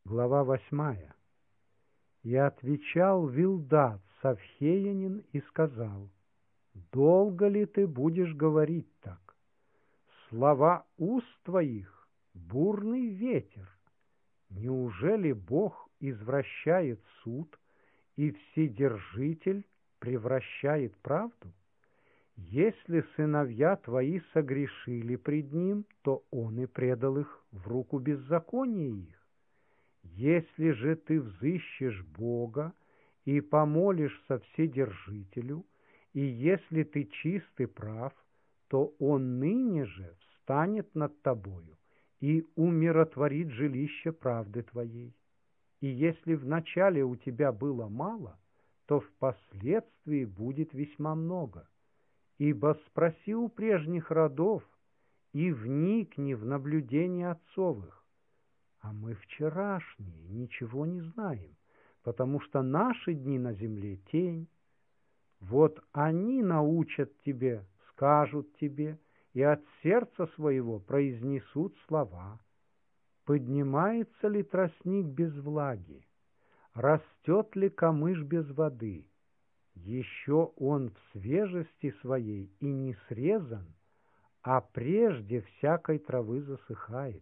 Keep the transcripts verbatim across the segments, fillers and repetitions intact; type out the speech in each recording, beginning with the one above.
Глава восьмая. И отвечал Вилдад Савхеянин и сказал: долго ли ты будешь говорить так? Слова уст твоих — бурный ветер. Неужели Бог извращает суд, и Вседержитель превращает правду? Если сыновья твои согрешили пред Ним, то Он и предал их в руку беззакония их. Если же ты взыщешь Бога и помолишься Вседержителю, и если ты чист и прав, то Он ныне же встанет над тобою и умиротворит жилище правды твоей. И если вначале у тебя было мало, то впоследствии будет весьма много. Ибо спроси у прежних родов и вникни в наблюдения отцовых. А мы вчерашние ничего не знаем, потому что наши дни на земле — тень. Вот они научат тебе, скажут тебе, и от сердца своего произнесут слова. Поднимается ли тростник без влаги? Растет ли камыш без воды? Еще он в свежести своей и не срезан, а прежде всякой травы засыхает.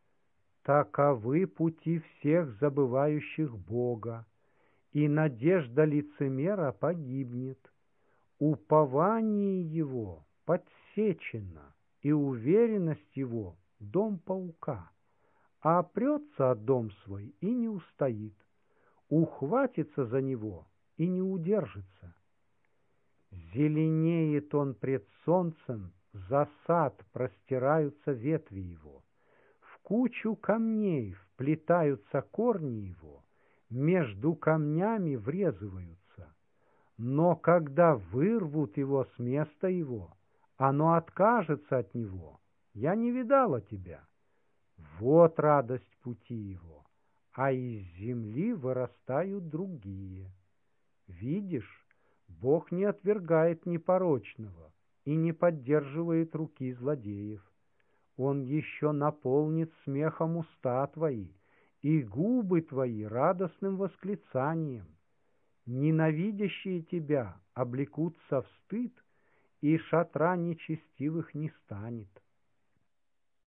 Таковы пути всех забывающих Бога, и надежда лицемера погибнет. Упование его подсечено, и уверенность его — дом паука, а опрется о дом свой и не устоит, ухватится за него и не удержится. Зеленеет он пред солнцем, за сад простираются ветви его, в кучу камней вплетаются корни его, между камнями врезываются. Но когда вырвут его с места его, оно откажется от него. Я не видала тебя. Вот радость пути его, а из земли вырастают другие. Видишь, Бог не отвергает непорочного и не поддерживает руки злодеев. Он еще наполнит смехом уста твои и губы твои радостным восклицанием. Ненавидящие тебя облекутся в стыд, и шатра нечестивых не станет.